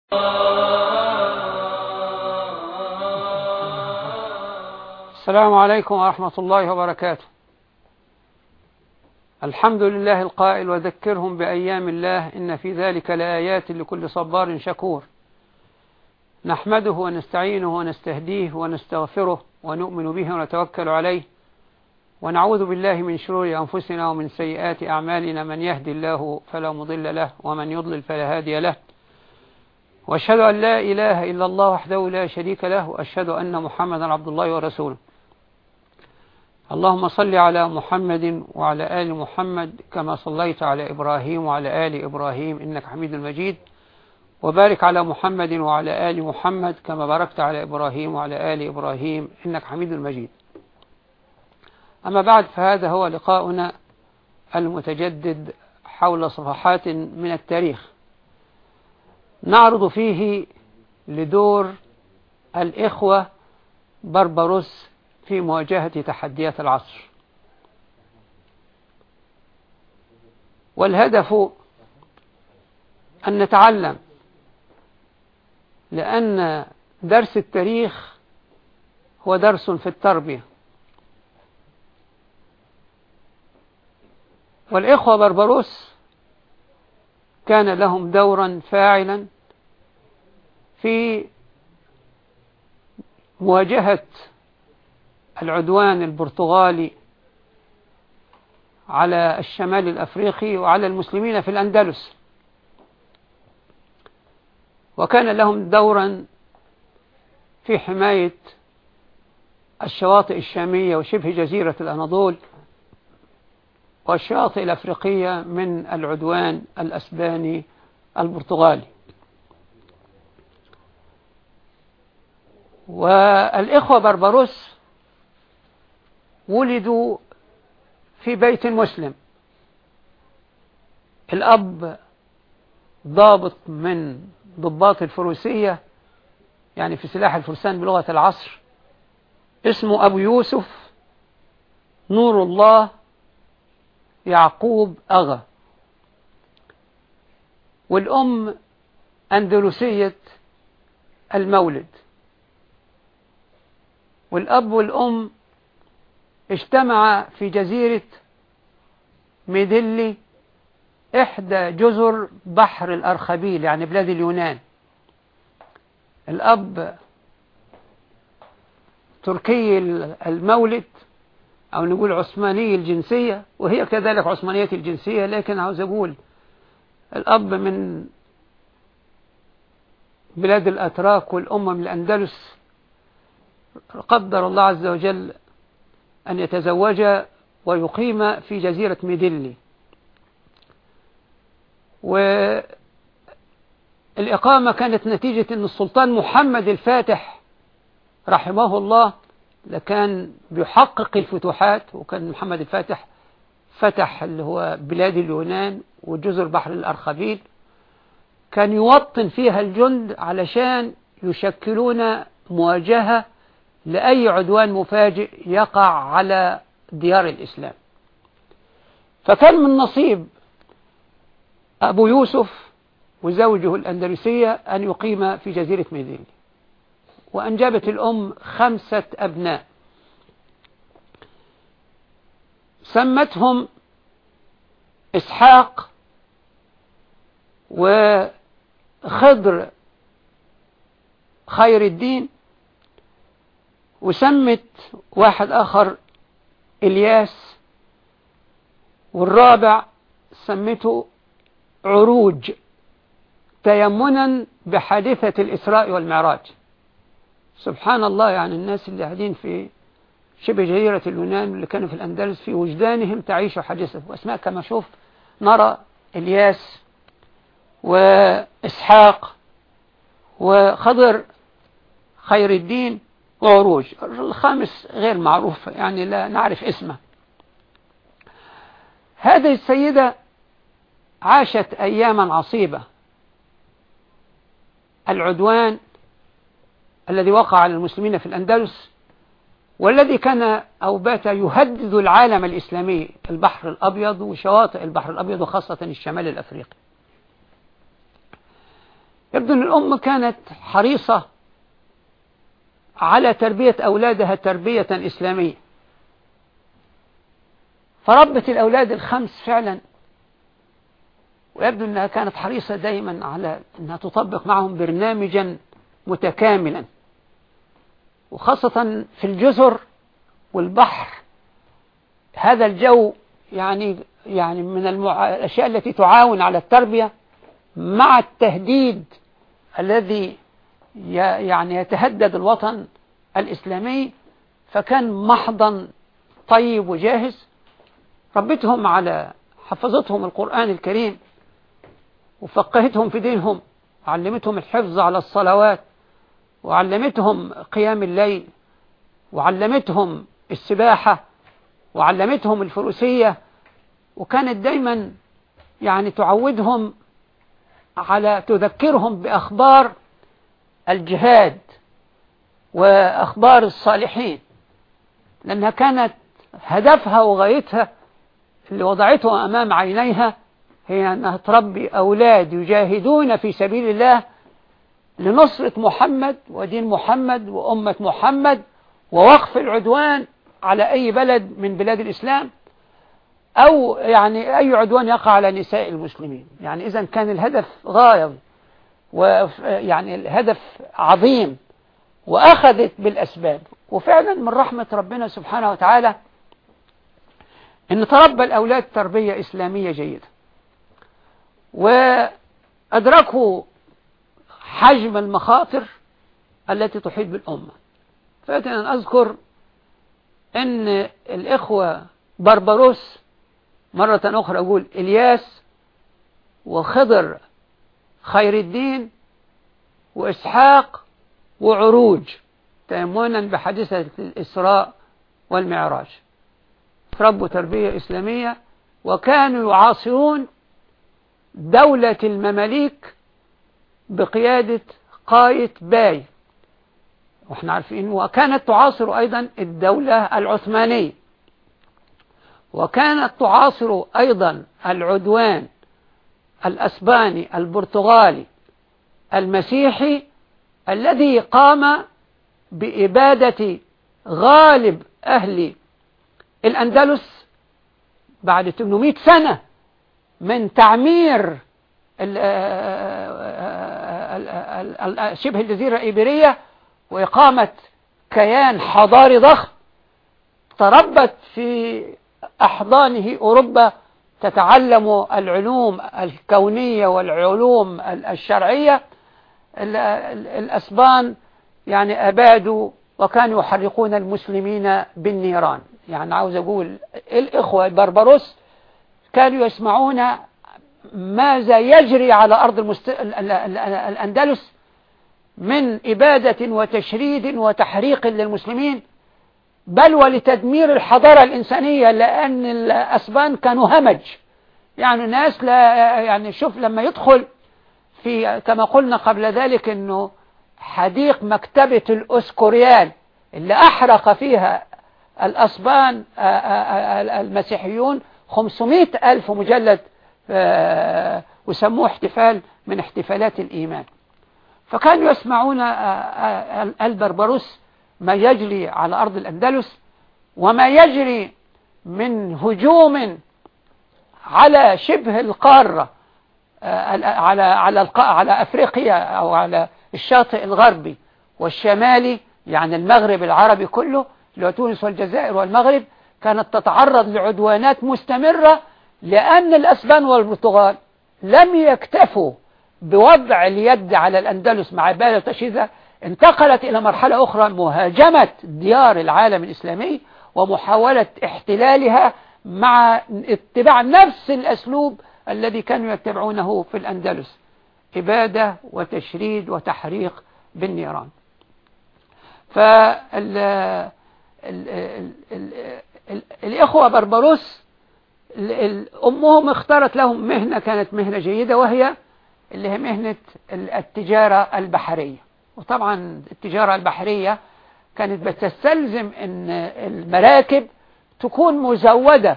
السلام عليكم ورحمة الله وبركاته. الحمد لله القائل: وذكرهم بأيام الله إن في ذلك لآيات لكل صبار شكور. نحمده ونستعينه ونستهديه ونستغفره ونؤمن به ونتوكل عليه، ونعوذ بالله من شرور أنفسنا ومن سيئات أعمالنا، من يهدي الله فلا مضل له ومن يضلل فلا هادي له، وأشهد أن لا إله إلا الله وحده لا شريك له، وأشهد أن محمدا عبد الله ورسوله. اللهم صل على محمد وعلى آل محمد كما صليت على إبراهيم وعلى آل إبراهيم إنك حميد مجيد، وبارك على محمد وعلى آل محمد كما باركت على إبراهيم وعلى آل إبراهيم إنك حميد مجيد. أما بعد، فهذا هو لقاؤنا المتجدد حول صفحات من التاريخ نعرض فيه لدور الإخوة بربروس في مواجهة تحديات العصر. والهدف أن نتعلم، لأن درس التاريخ هو درس في التربية. والإخوة بربروس كان لهم دورا فاعلا في مواجهة العدوان البرتغالي على الشمال الأفريقي وعلى المسلمين في الأندلس، وكان لهم دورا في حماية الشواطئ الشامية وشبه جزيرة الأناضول والشواطئ الأفريقية من العدوان الأسباني البرتغالي. والإخوة بربروس ولدوا في بيت مسلم. الأب ضابط من ضباط الفروسية، يعني في سلاح الفرسان بلغة العصر، اسمه أبو يوسف نور الله يعقوب أغا. والأم أندلسية المولد. والأب والأم اجتمع في جزيرة ميديلي، إحدى جزر بحر الأرخبيل، يعني بلاد اليونان. الأب تركي المولد، أو نقول عثماني الجنسية، وهي كذلك عثمانية الجنسية، لكن عاوز أقول الأب من بلاد الأتراك والأم من الأندلس. قدر الله عز وجل أن يتزوج ويقيم في جزيرة ميديلي. والإقامة كانت نتيجة أن السلطان محمد الفاتح رحمه الله لكان بيحقق الفتوحات، وكان محمد الفاتح فتح اللي هو بلاد اليونان وجزر بحر الأرخبيل، كان يوطن فيها الجند علشان يشكلون مواجهة لأي عدوان مفاجئ يقع على ديار الإسلام. فكان من نصيب أبو يوسف وزوجه الأندلسية أن يقيم في جزيرة ميديلي. وأنجبت الأم 5 أبناء سمتهم إسحاق وخضر خير الدين، وسمت واحد آخر إلياس، والرابع سمته عروج تيمنا بحادثة الإسراء والمعراج. سبحان الله، يعني الناس اللي قاعدين في شبه جزيرة اليونان اللي كانوا في الأندلس في وجدانهم تعيش حادثة، وأسماء كما شوف نرى إلياس وإسحاق وخضر خير الدين وعروج. الخامس غير معروف، يعني لا نعرف اسمه. هذه السيدة عاشت أياما عصيبة. العدوان الذي وقع على المسلمين في الأندلس، والذي كان أو بات يهدد العالم الإسلامي، البحر الأبيض وشواطئ البحر الأبيض، وخاصة الشمال الأفريقي. يبدو أن الأم كانت حريصة على تربية أولادها تربية إسلامية، فربت الأولاد الخمس فعلا، ويبدو أنها كانت حريصة دائما على أنها تطبق معهم برنامجا متكاملا، وخاصة في الجزر والبحر. هذا الجو يعني من الأشياء التي تعاون على التربية مع التهديد الذي يعني يتهدد الوطن الإسلامي، فكان محضا طيب وجاهز. ربتهم حفظتهم القرآن الكريم، وفقهتهم في دينهم، وعلمتهم الحفظ على الصلوات، وعلمتهم قيام الليل، وعلمتهم السباحة، وعلمتهم الفروسية، وكانت دايما يعني تعودهم تذكرهم بأخبار الجهاد وأخبار الصالحين، لأنها كانت هدفها وغايتها اللي وضعته أمام عينيها هي أنها تربي أولاد يجاهدون في سبيل الله لنصرة محمد ودين محمد وأمة محمد، ووقف العدوان على أي بلد من بلاد الإسلام، أو يعني أي عدوان يقع على نساء المسلمين. يعني إذن كان الهدف غاية، ويعني الهدف عظيم، وأخذت بالأسباب. وفعلا من رحمة ربنا سبحانه وتعالى أن تربى الأولاد تربية إسلامية جيدة، وأدركوا حجم المخاطر التي تحيط بالأمة. فأتنا أن أذكر أن الإخوة بربروس، مرة أخرى أقول إلياس وخضر خير الدين وإسحاق وعروج، تيمنا بحادثة الإسراء والمعراج، تربوا تربية إسلامية، وكانوا يعاصرون دولة المماليك بقيادة قايد باي، وإحنا عارفين، وكانت تعاصر أيضا الدولة العثمانية، وكانت تعاصر أيضا العدوان الأسباني البرتغالي المسيحي الذي قام بإبادة غالب أهل الأندلس بعد 800 سنة من تعمير شبه الجزيرة الإيبيرية، وإقامة كيان حضاري ضخم تربت في أحضانه أوروبا تتعلم العلوم الكونية والعلوم الشرعية. الأسبان يعني أبادوا وكانوا يحرقون المسلمين بالنيران. يعني عاوز أقول الإخوة بربروس كانوا يسمعون ماذا يجري على أرض الأندلس من إبادة وتشريد وتحريق للمسلمين، بل ولتدمير الحضارة الإنسانية، لأن الأسبان كانوا همج، يعني ناس لا يعني شوف لما يدخل في كما قلنا قبل ذلك أنه حديق مكتبة الأسكوريال اللي أحرق فيها الأسبان المسيحيون 500,000 مجلد، وسموه احتفال من احتفالات الإيمان. فكانوا يسمعون البربروس ما يجري على أرض الأندلس، وما يجري من هجوم على شبه القارة، على أفريقيا أو على الشاطئ الغربي والشمالي، يعني المغرب العربي كله اللي هو تونس والجزائر والمغرب، كانت تتعرض لعدوانات مستمرة، لأن الأسبان والبرتغال لم يكتفوا بوضع اليد على الأندلس مع إبادة تشييدها، انتقلت إلى مرحلة أخرى، مهاجمة ديار العالم الإسلامي ومحاولة احتلالها مع اتباع نفس الأسلوب الذي كانوا يتبعونه في الأندلس، إبادة وتشريد وتحريق بالنيران. فالإخوة بربروس أمهم اختارت لهم مهنة كانت مهنة جيدة، وهي اللي هي مهنة التجارة البحرية. وطبعا التجارة البحرية كانت بتستلزم أن المراكب تكون مزودة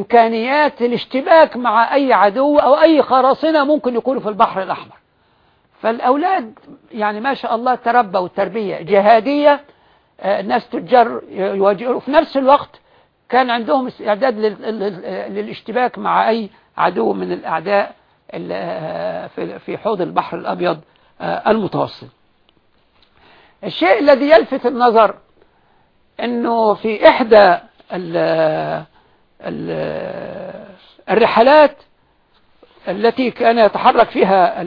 بإمكانيات الاشتباك مع أي عدو أو أي قراصنة ممكن يكونوا في البحر الأحمر. فالأولاد يعني ما شاء الله تربوا تربية جهادية، ناس تجار يواجهوا، في نفس الوقت كان عندهم استعداد للاشتباك مع أي عدو من الأعداء في حوض البحر الأبيض المتوسط. الشيء الذي يلفت النظر أنه في إحدى الرحلات التي كان يتحرك فيها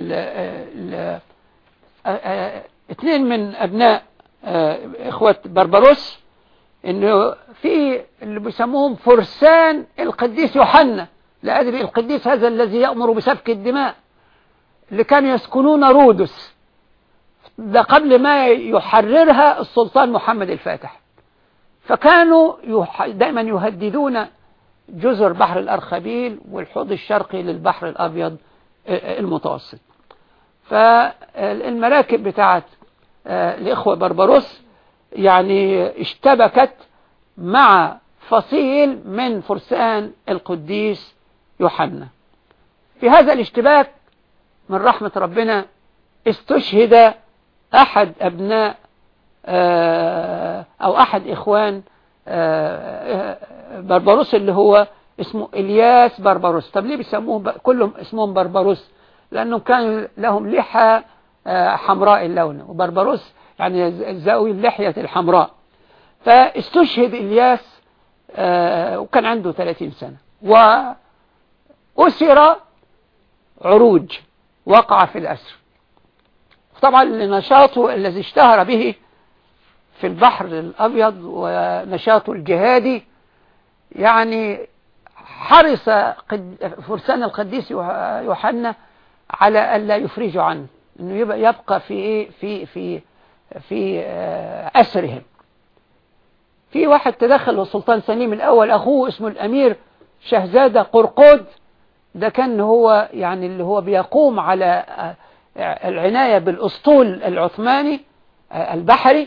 اثنين من أبناء إخوة بربروس، إنه في اللي بيسموهم فرسان القديس يوحنا، لا أدري القديس هذا الذي يأمر بسفك الدماء، اللي كانوا يسكنون رودس، ده قبل ما يحررها السلطان محمد الفاتح. فكانوا دائما يهددون جزر بحر الأرخبيل والحوض الشرقي للبحر الأبيض المتوسط. فالمراكب بتاعت الإخوة بربروس يعني اشتبكت مع فصيل من فرسان القديس يوحنا. في هذا الاشتباك من رحمة ربنا استشهد أحد أبناء أو أحد إخوان بربروس اللي هو اسمه إلياس بربروس. طب ليه بيسموه كلهم اسمهم بربروس؟ لأنهم كان لهم لحى حمراء اللون، وبربروس يعني ذوي اللحية الحمراء. فاستشهد إلياس وكان عنده 30 سنة، وأسر عروج وقع في الأسر. طبعا لنشاطه الذي اشتهر به في البحر الأبيض ونشاطه الجهادي، يعني حرص فرسان القديس يوحنا على ألا يفرجوا عنه، إنه يبقى في أسرهم. في واحد تدخل السلطان سليم الأول، أخوه اسمه الأمير شهزادة قرقود، ده كان هو يعني اللي هو بيقوم على العناية بالأسطول العثماني البحري.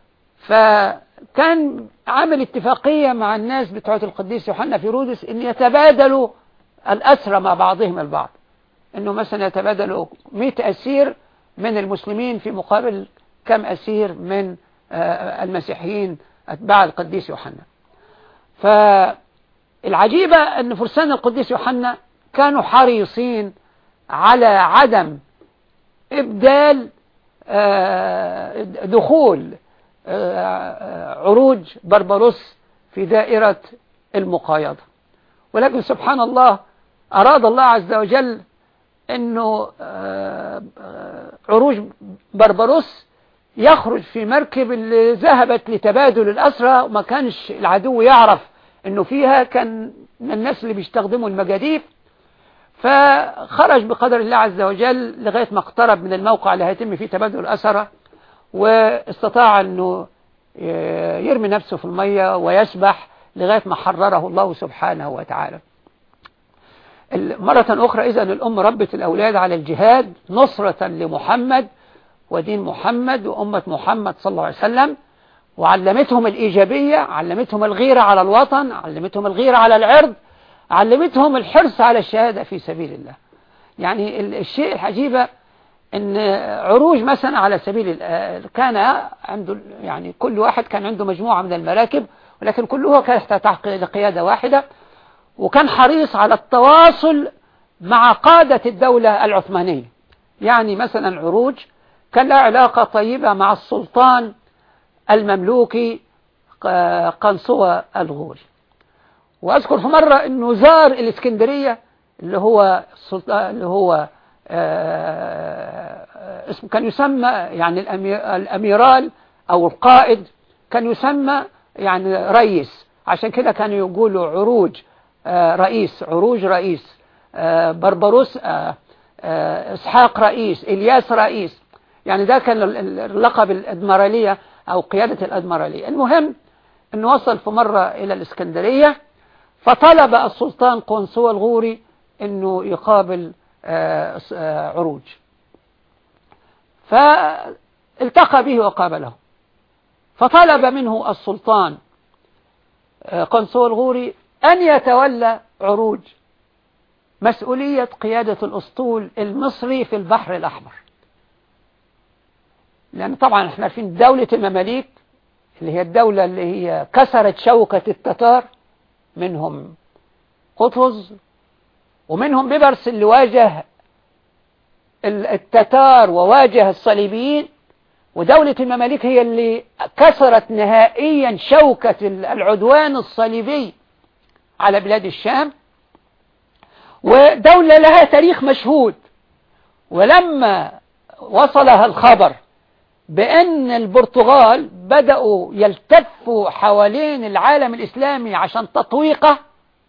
فكان عامل اتفاقية مع الناس بتوع القديس يوحنا في رودس إن يتبادلوا الأسرى مع بعضهم البعض، إنه مثلا يتبادلوا 100 أسير من المسلمين في مقابل كم أسير من المسيحيين أتباع القديس يوحنا. فالعجيبة أن فرسان القديس يوحنا كانوا حريصين على عدم إبدال دخول عروج بربروس في دائرة المقايضة، ولكن سبحان الله أراد الله عز وجل أنه عروج بربروس يخرج في مركب اللي ذهبت لتبادل الأسرى، وما كانش العدو يعرف أنه فيها، كان من الناس اللي بيستخدموا المجاديف. فخرج بقدر الله عز وجل لغاية ما اقترب من الموقع اللي هيتم فيه تبادل الأسرى، واستطاع أنه يرمي نفسه في المية ويسبح لغاية ما حرره الله سبحانه وتعالى. مرة أخرى إذن الأم ربت الأولاد على الجهاد نصرة لمحمد ودين محمد وأمة محمد صلى الله عليه وسلم، وعلمتهم الإيجابية، علمتهم الغيرة على الوطن، علمتهم الغيرة على العرض، علمتهم الحرص على الشهادة في سبيل الله. يعني الشيء العجيبة ان عروج مثلا على سبيل كان عنده يعني كل واحد كان عنده مجموعة من المراكب، ولكن كلها كانت تحت قيادة واحدة، وكان حريص على التواصل مع قادة الدولة العثمانية. يعني مثلا عروج كان له علاقة طيبة مع السلطان المملوكي قنصوة الغوري. وأذكر في مرة أنه زار الإسكندرية اللي هو السلطان اللي هو اسمه كان يسمى يعني الأميرال أو القائد كان يسمى يعني رئيس، عشان كده كانوا يقولوا عروج رئيس، عروج رئيس، بربروس إسحاق رئيس، إلياس رئيس. يعني ده كان اللقب الأدميرالية أو قيادة الأدميرالية. المهم أنه وصل في مرة إلى الإسكندرية، فطلب السلطان قنصوة الغوري أنه يقابل عروج، فالتقى به وقابله. فطلب منه السلطان قنصوة الغوري أن يتولى عروج مسؤولية قيادة الأسطول المصري في البحر الأحمر. لأن طبعا احنا عارفين دولة المماليك اللي هي الدولة اللي هي كسرت شوكة التتار، منهم قطز ومنهم بيبرس اللي واجه التتار وواجه الصليبيين، ودولة المماليك هي اللي كسرت نهائيا شوكة العدوان الصليبي على بلاد الشام، ودولة لها تاريخ مشهود. ولما وصلها الخبر بأن البرتغال بدأوا يلتفوا حوالين العالم الإسلامي عشان تطويقه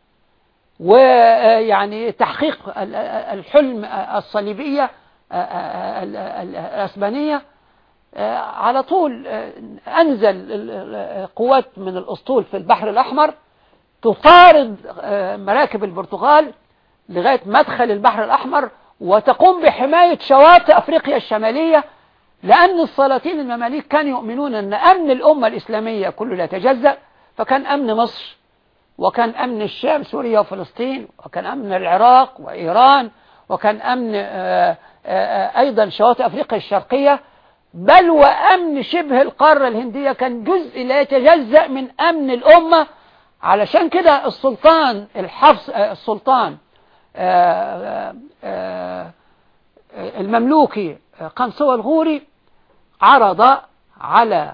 ويعني تحقيق الحلم الصليبية الأسبانية، على طول أنزل قوات من الأسطول في البحر الأحمر تطارد مراكب البرتغال لغاية مدخل البحر الأحمر، وتقوم بحماية شواطئ أفريقيا الشمالية، لأن السلاطين المماليك كانوا يؤمنون أن أمن الأمة الإسلامية كله لا يتجزأ، فكان أمن مصر وكان أمن الشام سوريا وفلسطين وكان أمن العراق وإيران وكان أمن أيضا شواطئ أفريقيا الشرقية، بل وأمن شبه القارة الهندية كان جزء لا يتجزأ من أمن الأمة. علشان كده السلطان السلطان المملوكي قنصوة الغوري عرض على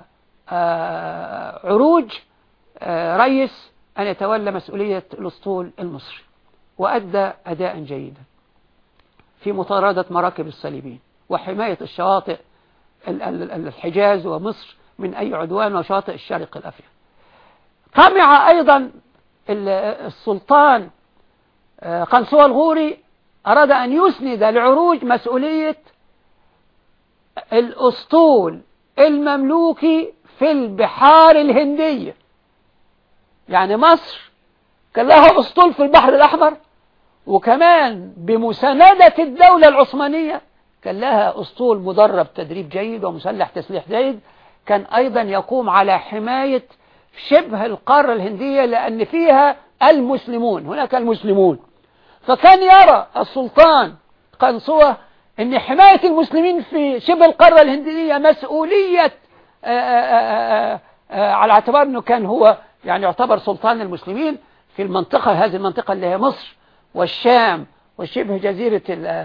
عروج رئيس أن يتولى مسؤولية الأسطول المصري، وأدى أداء جيدا في مطاردة مراكب الصليبيين وحماية الشواطئ الحجاز ومصر من أي عدوان وشاطئ الشرق الأفريقي. طمع أيضا السلطان قنصوة الغوري، أراد أن يسند لعروج مسؤولية الأسطول المملوكي في البحار الهندية. يعني مصر كان لها أسطول في البحر الأحمر، وكمان بمساندة الدولة العثمانية كان لها أسطول مدرب تدريب جيد ومسلح تسليح جيد، كان أيضا يقوم على حماية شبه القارة الهندية لأن فيها المسلمون، هناك المسلمون. فكان يرى السلطان قنصوة أن حماية المسلمين في شبه القارة الهندية مسؤولية، على اعتبار أنه كان هو يعني يعتبر سلطان المسلمين في المنطقة، هذه المنطقة اللي هي مصر والشام وشبه جزيرة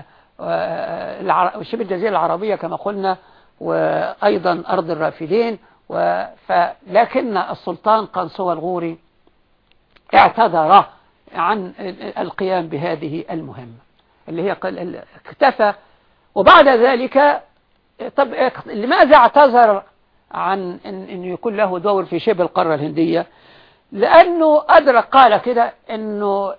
وشبه الجزيرة العربية كما قلنا، وأيضا أرض الرافدين. لكن السلطان قنصوة الغوري اعتذر عن القيام بهذه المهمة اللي هي اكتفى. وبعد ذلك طب لماذا اعتذر عن أن يكون له دور في شبه القارة الهندية؟ لأنه أدرك، قال كده، أنه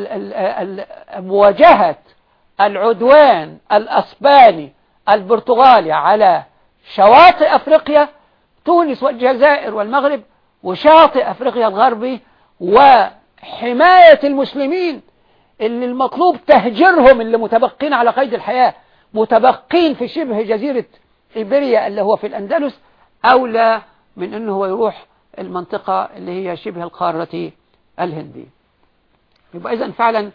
مواجهة العدوان الأسباني البرتغالي على شواطئ أفريقيا تونس والجزائر والمغرب وشاطئ أفريقيا الغربي وحماية المسلمين اللي المطلوب تهجيرهم، اللي متبقين على قيد الحياة متبقين في شبه جزيرة إيبيريا اللي هو في الأندلس، أولى من أنه هو يروح المنطقة اللي هي شبه القارة الهندية. يبقى إذن فعلا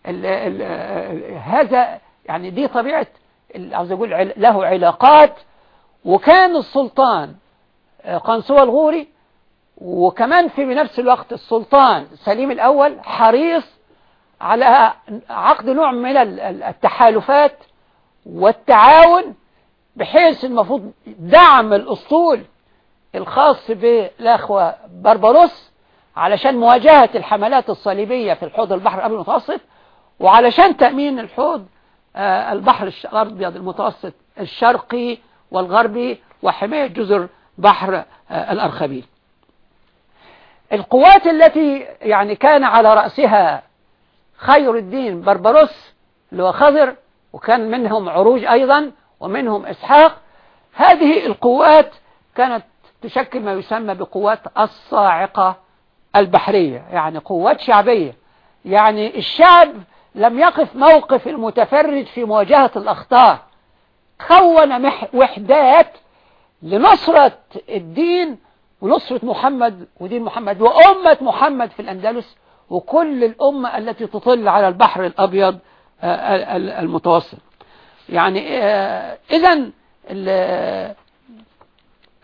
هذا يعني دي طبيعة عاوز أقول له علاقات. وكان السلطان قنصوة الغوري وكمان في بنفس الوقت السلطان سليم الأول حريص على عقد نوع من التحالفات والتعاون، بحيث المفروض دعم الأسطول الخاص بالأخوة بربروس علشان مواجهة الحملات الصليبية في الحوض البحر الأبيض المتوسط، وعلشان تأمين الحوض البحر الأبيض المتوسط الشرقي والغربي وحماية جزر بحر الأرخبيل. القوات التي يعني كان على رأسها خير الدين بربروس اللي هو خضر، وكان منهم عروج أيضا ومنهم إسحاق، هذه القوات كانت تشكل ما يسمى بقوات الصاعقة البحرية، يعني قوات شعبية. يعني الشعب لم يقف موقف المتفرد في مواجهة الأخطار، كون وحدات لنصرة الدين ونصرة محمد ودين محمد وأمة محمد في الأندلس وكل الأمة التي تطل على البحر الأبيض المتوسط. يعني إذن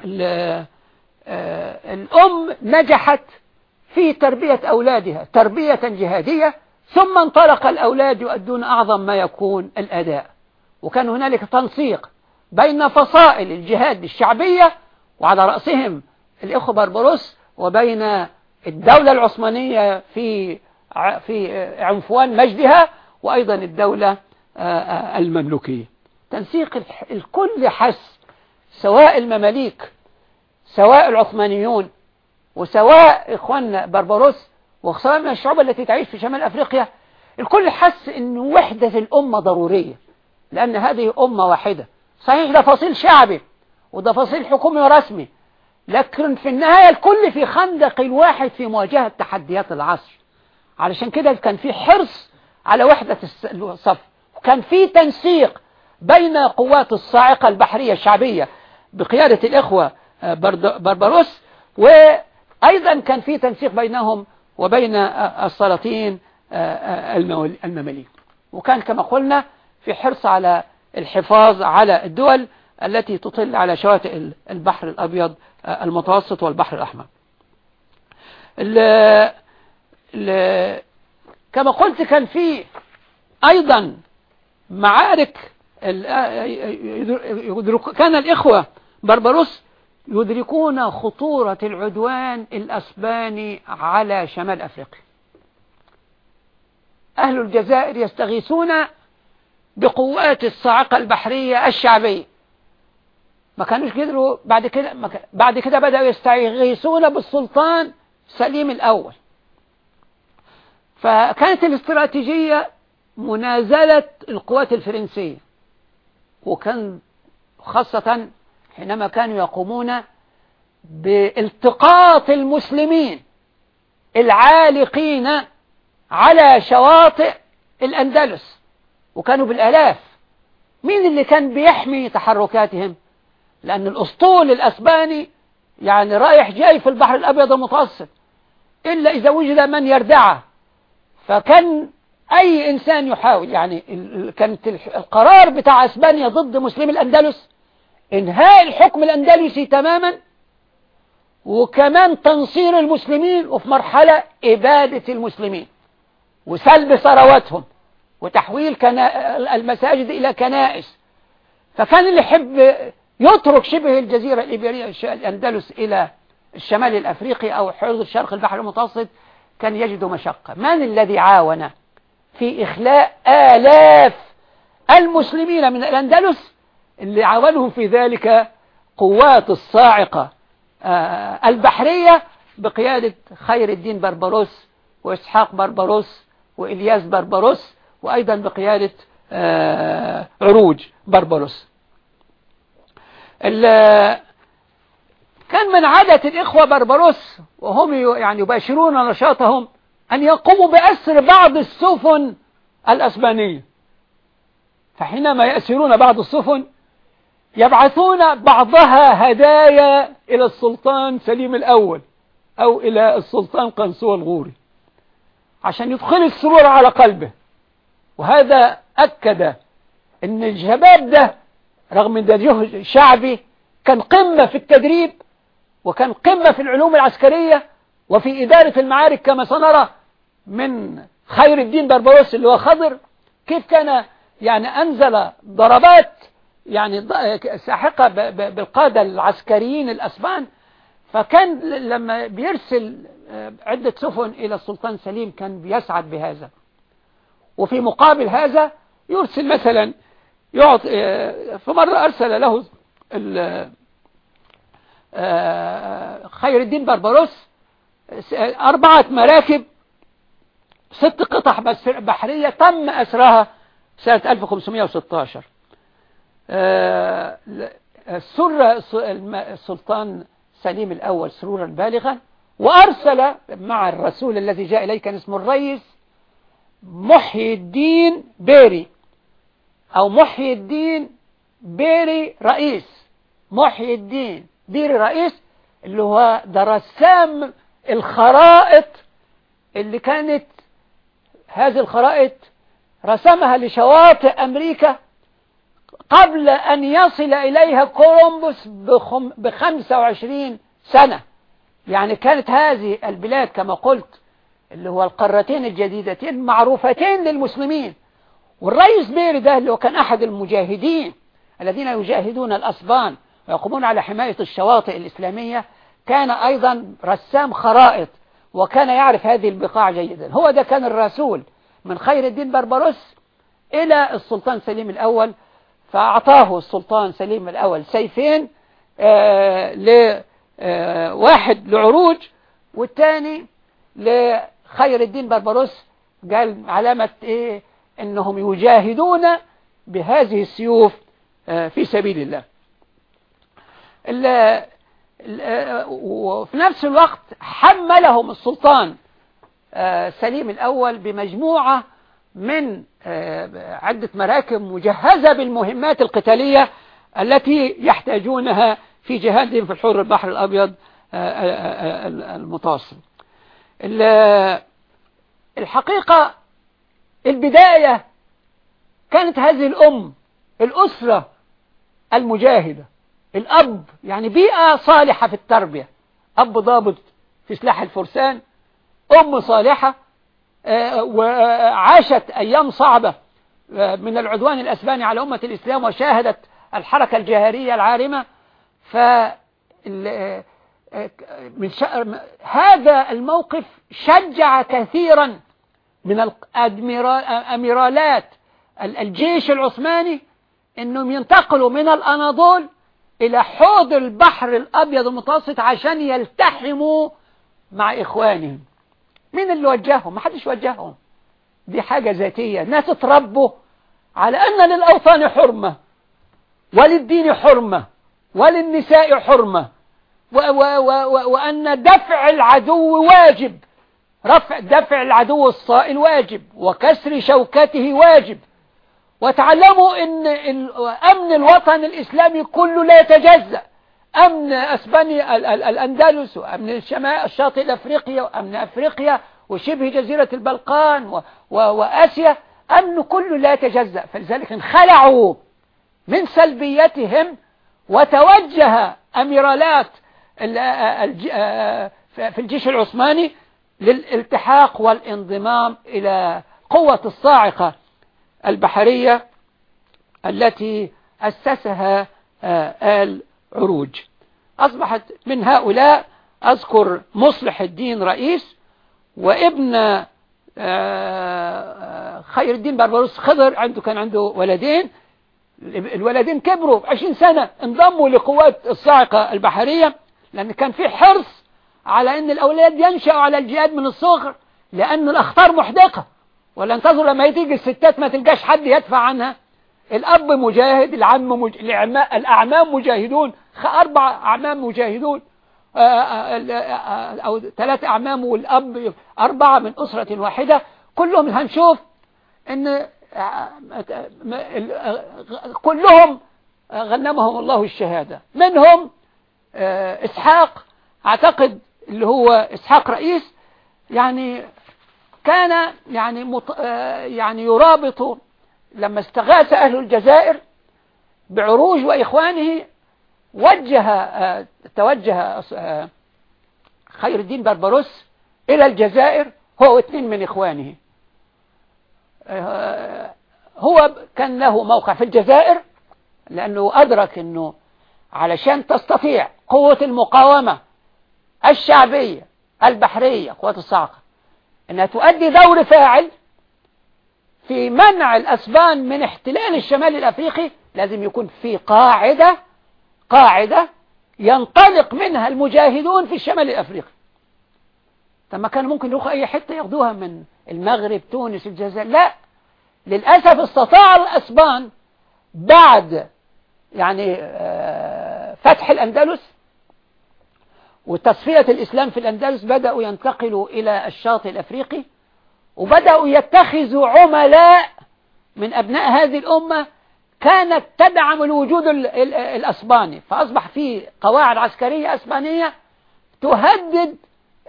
الأم نجحت في تربية أولادها تربية جهادية، ثم انطلق الأولاد يؤدون أعظم ما يكون الأداء، وكان هنالك تنسيق بين فصائل الجهاد الشعبية وعلى رأسهم الإخوة بربروس، وبين الدولة العثمانية في عنفوان مجدها، وأيضا الدولة المملوكية. تنسيق الكل حس، سواء المماليك سواء العثمانيون وسواء إخواننا بربروس وسواء من الشعوب التي تعيش في شمال أفريقيا، الكل حس أن وحدة الأمة ضرورية، لأن هذه أمة واحدة. صحيح ده فصيل شعبي وده فصيل حكومي ورسمي، لكن في النهاية الكل في خندق الواحد في مواجهة تحديات العصر. علشان كده كان في حرص على وحدة الصف، وكان في تنسيق بين قوات الصاعقة البحرية الشعبية بقيادة الإخوة بربروس، وأيضا كان في تنسيق بينهم وبين السلاطين المماليك، وكان كما قلنا في حرص على الحفاظ على الدول التي تطل على شواطئ البحر الأبيض المتوسط والبحر الأحمر. كما قلت كان في أيضا معارك، كان الإخوة بربروس يدركون خطورة العدوان الأسباني على شمال أفريقيا. أهل الجزائر يستغيثون بقوات الصاعقة البحرية الشعبية، ما كانوش قدروا بعد كده بدأوا يستغيثون بالسلطان سليم الأول. فكانت الاستراتيجية منازلة القوات الفرنسية، وكان خاصة حينما كانوا يقومون بالتقاط المسلمين العالقين على شواطئ الأندلس، وكانوا بالآلاف. مين اللي كان بيحمي تحركاتهم؟ لأن الأسطول الأسباني يعني رايح جاي في البحر الأبيض المتوسط، إلا إذا وجد من يردعه. فكان أي إنسان يحاول، يعني كانت القرار بتاع أسبانيا ضد مسلمي الأندلس إنهاء الحكم الأندلسي تماما، وكمان تنصير المسلمين، وفي مرحلة إبادة المسلمين وسلب ثرواتهم وتحويل المساجد إلى كنائس. فكان اللي يحب يترك شبه الجزيرة الإيبيرية الأندلس إلى الشمال الأفريقي أو حوض الشرق البحر المتوسط كان يجد مشقة. من الذي عاون في إخلاء آلاف المسلمين من الأندلس؟ اللي عاونهم في ذلك قوات الصاعقة البحرية بقيادة خير الدين بربروس وإسحاق بربروس وإلياس بربروس، وأيضا بقيادة عروج بربروس. كان من عادة الإخوة بربروس وهم يعني يباشرون نشاطهم أن يقوموا بأسر بعض السفن الأسبانية. فحينما يأسرون بعض السفن يبعثون بعضها هدايا إلى السلطان سليم الأول أو إلى السلطان قنصوة الغوري عشان يدخل السرور على قلبه. وهذا أكد أن الشباب ده رغم أن ده جهد شعبي كان قمة في التدريب، وكان قمة في العلوم العسكرية وفي إدارة المعارك، كما سنرى من خير الدين بربروس اللي هو خضر كيف كان يعني أنزل ضربات يعني ساحقة بالقادة العسكريين الأسبان. فكان لما بيرسل عدة سفن إلى السلطان سليم كان بيسعد بهذا، وفي مقابل هذا يرسل مثلا في مرة أرسل له خير الدين بربروس 4 مراكب 6 قطع بحرية تم أسرها سنة 1516. سر السلطان سليم الأول سرورا بالغا، وأرسل مع الرسول الذي جاء إليه كان اسمه الرئيس محي الدين بيري أو محي الدين بيري رئيس. محي الدين بيري رئيس اللي هو ده رسام الخرائط اللي كانت هذه الخرائط رسمها لشواطئ أمريكا قبل أن يصل إليها كولومبوس ب25 سنة. يعني كانت هذه البلاد كما قلت اللي هو القارتين الجديدتين معروفتين للمسلمين. والرئيس بيري ده اللي هو كان أحد المجاهدين الذين يجاهدون الأسبان ويقومون على حماية الشواطئ الإسلامية، كان أيضا رسام خرائط وكان يعرف هذه البقاع جيدا. هو ده كان الرسول من خير الدين بربروس إلى السلطان سليم الأول، فأعطاه السلطان سليم الأول سيفين، واحد لعروج والثاني لخير الدين بربروس. قال علامة إيه؟ إنهم يجاهدون بهذه السيوف في سبيل الله. وفي نفس الوقت حملهم السلطان سليم الأول بمجموعة من عدة مراكب مجهزة بالمهمات القتالية التي يحتاجونها في جهادهم في الحور البحر الأبيض المتوسط. الحقيقة البداية كانت هذه الأسرة المجاهدة، الأب يعني بيئة صالحة في التربية، أب ضابط في سلاح الفرسان، أم صالحة وعاشت أيام صعبة من العدوان الأسباني على أمة الإسلام وشاهدت الحركة الجهارية العارمة. هذا الموقف شجع كثيرا من الأميرالات الجيش العثماني أنهم ينتقلوا من الأناضول إلى حوض البحر الأبيض المتوسط عشان يلتحموا مع إخوانهم. مين اللي وجههم؟ ما حدش وجههم، دي حاجة ذاتية. الناس اتربوا على أن للأوطان حرمة وللدين حرمة وللنساء حرمة وأن دفع العدو واجب، دفع العدو الصائل واجب وكسر شوكته واجب. وتعلموا أن أمن الوطن الإسلامي كله لا يتجزأ، أمن أسبانيا الأندلس وأمن الشاطئ الأفريقيا وأمن أفريقيا وشبه جزيرة البلقان وآسيا، أمن كله لا يتجزأ. فلذلك انخلعوا من سلبيتهم وتوجه أميرالات في الجيش العثماني للالتحاق والانضمام إلى قوة الصاعقة البحرية التي أسسها آل عروج. أصبحت من هؤلاء أذكر مصلح الدين رئيس، وابن خير الدين بربروس خضر كان عنده ولدين. الولدين كبروا 20 سنة، انضموا لقوات الصاعقة البحرية، لأن كان في حرص على أن الأولاد ينشأوا على الجهاد من الصغر، لأن الأخطار محدقة، ولا انتظروا لما تيجي الستات ما تلقاش حد يدفع عنها. الأب مجاهد، الأعمام مجاهدون، 4 أعمام مجاهدون، أو 3 أعمام والأب 4 من أسرة واحدة، كلهم هنشوف أن كلهم غنمهم الله الشهادة. منهم إسحاق، أعتقد اللي هو إسحاق رئيس، يعني كان يعني يرابط لما استغاث أهل الجزائر بعروج وإخوانه، توجه خير الدين بربروس إلى الجزائر هو و2 من إخوانه. هو كان له موقع في الجزائر، لأنه أدرك أنه علشان تستطيع قوة المقاومة الشعبية البحرية قوات الصاعقة أنها تؤدي دور فاعل في منع الأسبان من احتلال الشمال الأفريقي، لازم يكون في قاعدة ينطلق منها المجاهدون في الشمال الأفريقي. طب كان ممكن يروحوا أي حتة ياخدوها من المغرب، تونس، الجزائر؟ لا، للأسف استطاع الأسبان بعد فتح الأندلس وتصفية الإسلام في الأندلس، بدأوا ينتقلوا إلى الشاطئ الأفريقي، وبدأوا يتخذوا عملاء من أبناء هذه الأمة كانت تدعم الوجود الأسباني، فأصبح في قواعد عسكرية أسبانية تهدد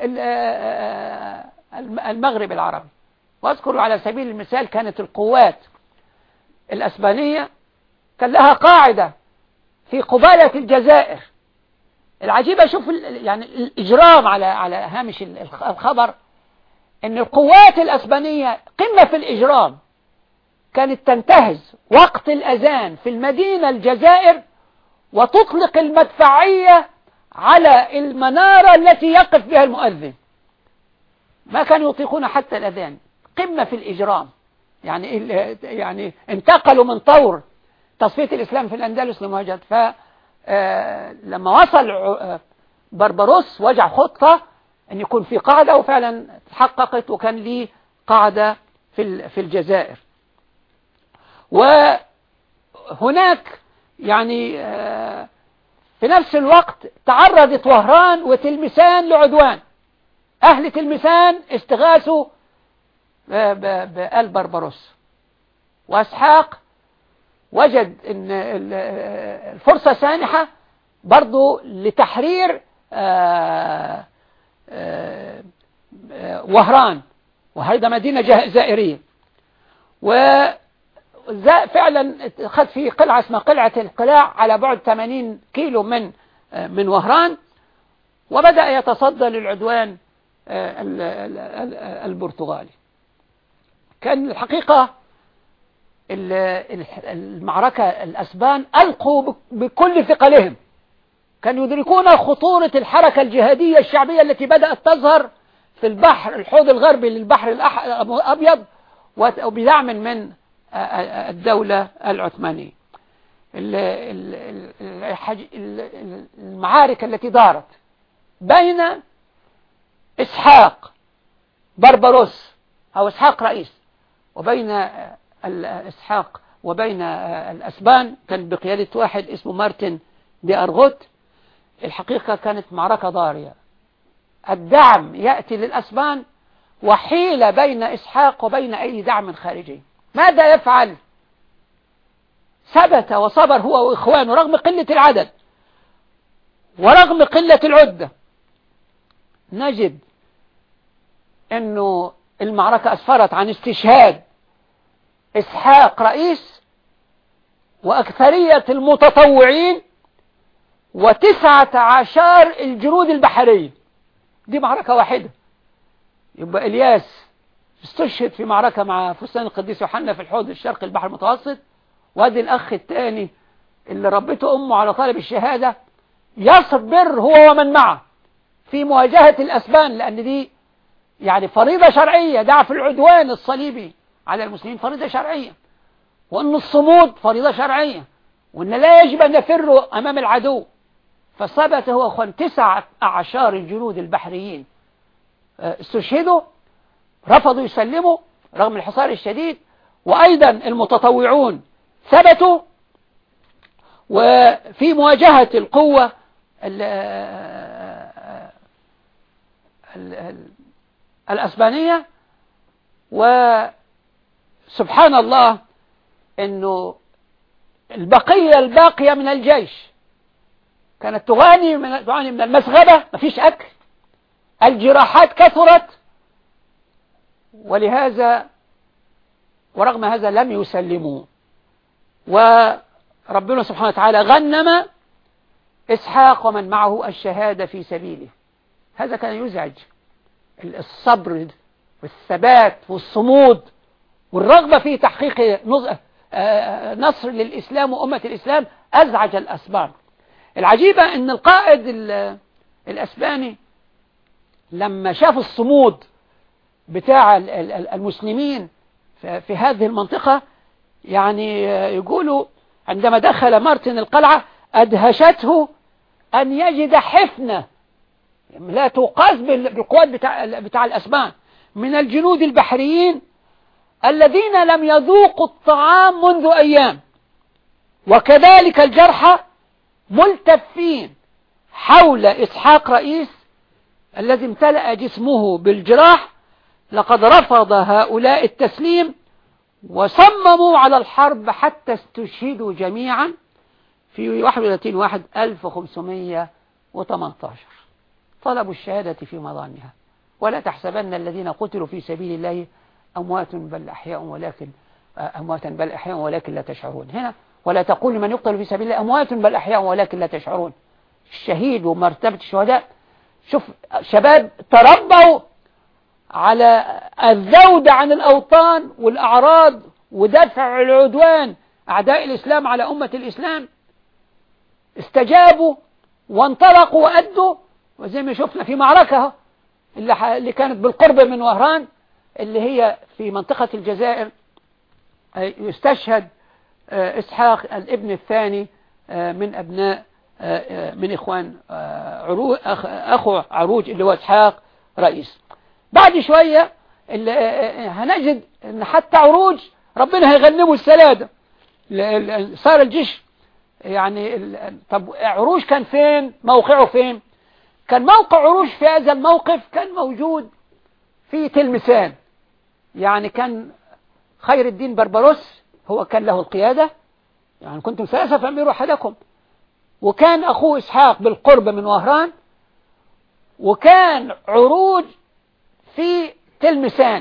المغرب العربي. وأذكر على سبيل المثال كانت القوات الأسبانية كان لها قاعدة في قبالة الجزائر. العجيبة شوف يعني الإجرام على هامش الخبر، أن القوات الأسبانية قمة في الإجرام كانت تنتهز وقت الأذان في المدينة الجزائر وتطلق المدفعية على المنارة التي يقف بها المؤذن. ما كانوا يطيقون حتى الأذان، قمة في الإجرام. يعني انتقلوا من طور تصفية الإسلام في الأندلس لمواجهة. فلما وصل بربروس وجع خطة أن يكون في قاعدة، وفعلا تحققت وكان لي قاعدة في الجزائر. وهناك يعني في نفس الوقت تعرضت وهران وتلمسان لعدوان. أهل تلمسان استغاثوا بآل بربروس، وإسحاق وجد أن الفرصة سانحة برضو لتحرير وهران، وهذا مدينة جزائرية. وفعلا أخذ في قلعة اسمها قلعة القلاع على بعد 80 كيلو من وهران، وبدأ يتصدى للعدوان البرتغالي. كان الحقيقة المعركة الأسبان ألقوا بكل ثقلهم، كانوا يدركون خطورة الحركة الجهادية الشعبية التي بدأت تظهر في البحر الحوض الغربي للبحر الأبيض، وبدعم من الدولة العثمانية. المعارك التي دارت بين إسحاق بربروس أو إسحاق رئيس وبين إسحاق وبين الأسبان كان بقيادة واحد اسمه مارتن دي أرغوت. الحقيقة كانت معركة ضارية، الدعم يأتي للأسبان وحيل بين إسحاق وبين أي دعم خارجي. ماذا يفعل؟ ثبت وصبر هو وإخوانه رغم قلة العدد ورغم قلة العدة. نجد أنه المعركة أسفرت عن استشهاد إسحاق رئيس وأكثرية المتطوعين و19 الجنود البحرية. دي معركة واحدة. يبقى إلياس استشهد في معركة مع فرسان القديس يوحنا في الحوض الشرقي البحر المتوسط، وادي الأخ الثاني اللي ربته أمه على طالب الشهادة يصبر هو ومن معه في مواجهة الأسبان، لأن دي يعني فريضة شرعية، دعف العدوان الصليبي على المسلمين فريضة شرعية، وأن الصمود فريضة شرعية، وأن لا يجب أن نفر أمام العدو. فثبت هو أخوان 19 الجنود البحريين استشهدوا، رفضوا يسلموا رغم الحصار الشديد، وأيضا المتطوعون ثبتوا وفي مواجهة القوة الأسبانية. وسبحان الله أنه الباقية من الجيش كانت تعاني من المسغبة، مفيش أكل، الجراحات كثرت، ولهذا ورغم هذا لم يسلموا. وربنا سبحانه وتعالى غنم إسحاق ومن معه الشهادة في سبيله. هذا كان يزعج، الصبر والثبات والصمود والرغبة في تحقيق نصر للإسلام وأمة الإسلام أزعج الأسبان. العجيبة أن القائد الأسباني لما شاف الصمود بتاع المسلمين في هذه المنطقة، يعني يقولوا عندما دخل مارتن القلعة أدهشته أن يجد حفنة لا تقاس بالقوات بتاع الأسبان من الجنود البحريين الذين لم يذوقوا الطعام منذ أيام، وكذلك الجرحى ملتفين حول إسحاق رئيس الذي امتلأ جسمه بالجراح. لقد رفض هؤلاء التسليم وصمموا على الحرب حتى استشهدوا جميعا في 31/1518. طلبوا الشهادة في مضانها. ولا تحسبن الذين قتلوا في سبيل الله أموات بل أحياء ولكن لا تشعرون. هنا ولا تقول لمن يقتل في سبيل الله أموات بل أحياء ولكن لا تشعرون. الشهيد ومرتبة الشهداء، شوف شباب تربوا على الذود عن الأوطان والأعراض ودفع العدوان أعداء الإسلام على أمة الإسلام، استجابوا وانطلقوا وأدوا. وزي ما شفنا في معركة اللي كانت بالقرب من وهران اللي هي في منطقة الجزائر، يستشهد إسحاق الابن الثاني من أبناء من إخوان أخو عروج اللي هو إسحاق رئيس. بعد شوية هنجد أن حتى عروج ربنا هيغنمه السلادة، صار الجيش يعني. طب عروج كان فين؟ موقعه فين؟ كان موقع عروج في هذا الموقف كان موجود في تلمسان، يعني كان خير الدين بربروس هو كان له القيادة، يعني كنتم ثلاثة فأميروا أحدكم، وكان أخوه إسحاق بالقرب من وهران، وكان عروج في تلمسان.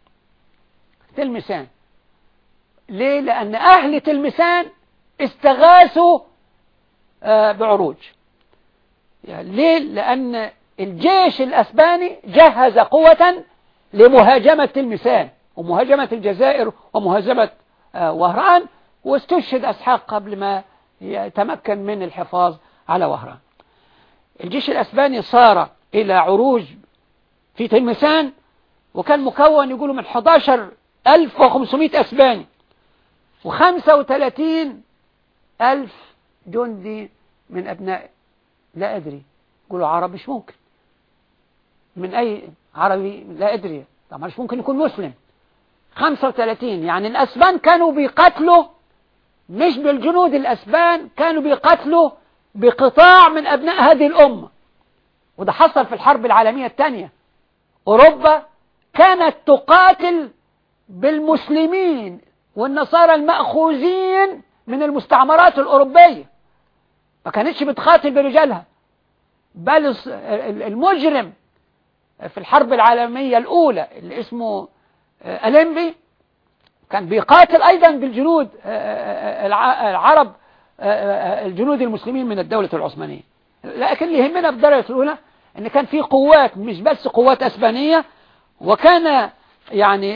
ليه؟ لأن أهل تلمسان استغاثوا بعروج. يعني ليه؟ لأن الجيش الأسباني جهز قوة لمهاجمة تلمسان ومهاجمة الجزائر ومهاجمة وهران، واستشهد إسحاق قبل ما يتمكن من الحفاظ على وهران. الجيش الأسباني صار إلى عروج في تلمسان، وكان مكون يقولوا من 11,500 أسباني و35,000 جندي من أبناء، لا أدري، يقولوا عرب، مش ممكن، من أي عربي لا أدري، طبعا مش ممكن يكون مسلم. 35 يعني الأسبان كانوا بيقتلوا مش بالجنود الأسبان، كانوا بيقتلوا بقطاع من أبناء هذه الأمة. وده حصل في الحرب العالمية الثانية، أوروبا كانت تقاتل بالمسلمين والنصارى المأخوذين من المستعمرات الأوروبية، ما كانتش بتقاتل برجالها. بل المجرم في الحرب العالمية الأولى اللي اسمه أليمبي كان بيقاتل أيضا بالجنود العرب، الجنود المسلمين من الدولة العثمانية. لكن اللي يهمنا بالدرجة الأولى أن كان في قوات، مش بس قوات أسبانية، وكان يعني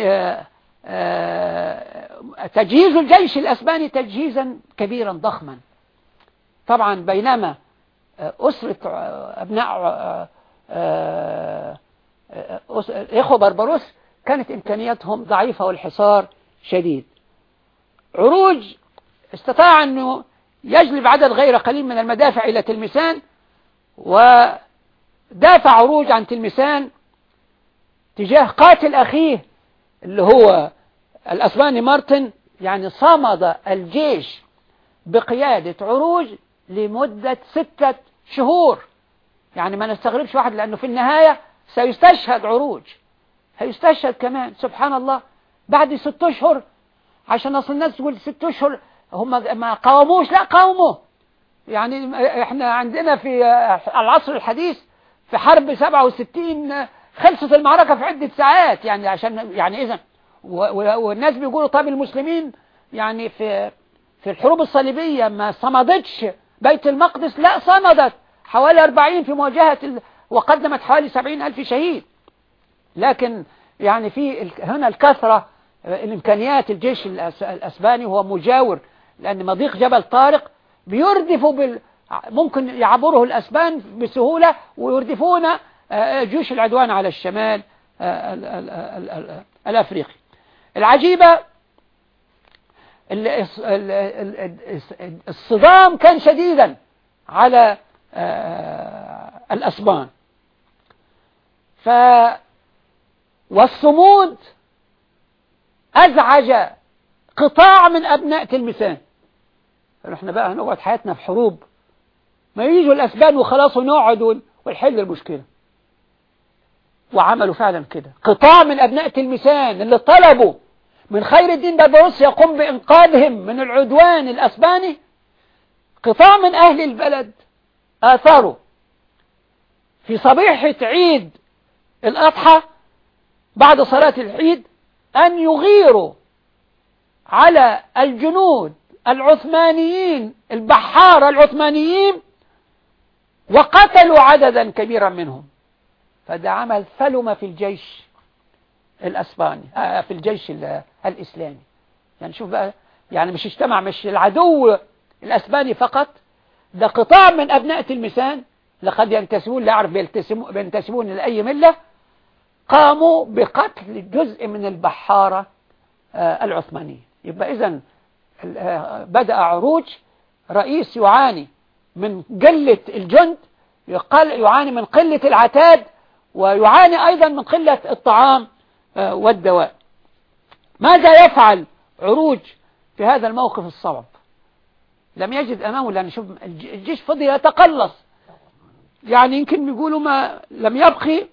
تجهيز الجيش الأسباني تجهيزا كبيرا ضخما. طبعا بينما أسرة أبناء إخوة بربروس كانت إمكانياتهم ضعيفة والحصار شديد. عروج استطاع أنه يجلب عدد غير قليل من المدافع إلى تلمسان، ودافع عروج عن تلمسان تجاه قاتل أخيه اللي هو الأسباني مارتن. يعني صمد الجيش بقيادة عروج لمدة 6 شهور. يعني ما نستغربش واحد، لأنه في النهاية سيستشهد عروج، هيستشهد كمان سبحان الله بعد 6 أشهر. عشان أصل الناس تقول 6 أشهر هم ما قاوموش، لا قاوموا. يعني احنا عندنا في العصر الحديث في حرب 67 خلصت المعركة في عدة ساعات، يعني عشان يعني إذن والناس بيقولوا طب المسلمين يعني في الحروب الصليبية ما صمدتش بيت المقدس، لا صمدت حوالي 40 في مواجهة وقدمت حوالي 70,000 شهيد. لكن يعني في هنا الكثرة الإمكانيات الجيش الأسباني هو مجاور، لأن مضيق جبل طارق بيردفوا ممكن يعبره الأسبان بسهولة ويردفون جيوش العدوان على الشمال الأفريقي. العجيبة الصدام كان شديدا على الأسبان، والصمود أزعج قطاع من أبناء تلمسان. احنا بقى هنقعد حياتنا في حروب، ما يجوا الأسبان وخلاص ونقعد ونحل المشكلة. وعملوا فعلا كده. قطاع من أبناء تلمسان اللي طلبوا من خير الدين بربروس يقوم بإنقاذهم من العدوان الأسباني، قطاع من أهل البلد آثروا في صبيحة عيد الأضحى بعد صلاة العيد أن يغيروا على الجنود العثمانيين البحارة العثمانيين وقتلوا عددا كبيرا منهم، فده عمل ثلمة في الجيش الأسباني في الجيش الإسلامي. يعني شوف بقى، يعني مش اجتمع، مش العدو الأسباني فقط، ده قطاع من أبناء تلمسان لقد ينتسبون، لا أعرف بينتسبون لأي ملة، قاموا بقتل جزء من البحارة العثمانية. يبقى إذن بدأ عروج رئيس يعاني من قلة الجند، يعاني من قلة العتاد، ويعاني أيضا من قلة الطعام والدواء. ماذا يفعل عروج في هذا الموقف الصعب؟ لم يجد أمامه، لأن شوف الجيش فضل يتقلص، يعني يمكن بيقولوا ما لم يبقي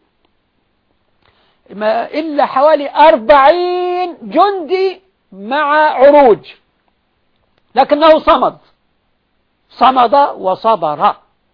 ما إلا حوالي 40 جندي مع عروج، لكنه صمد وصبر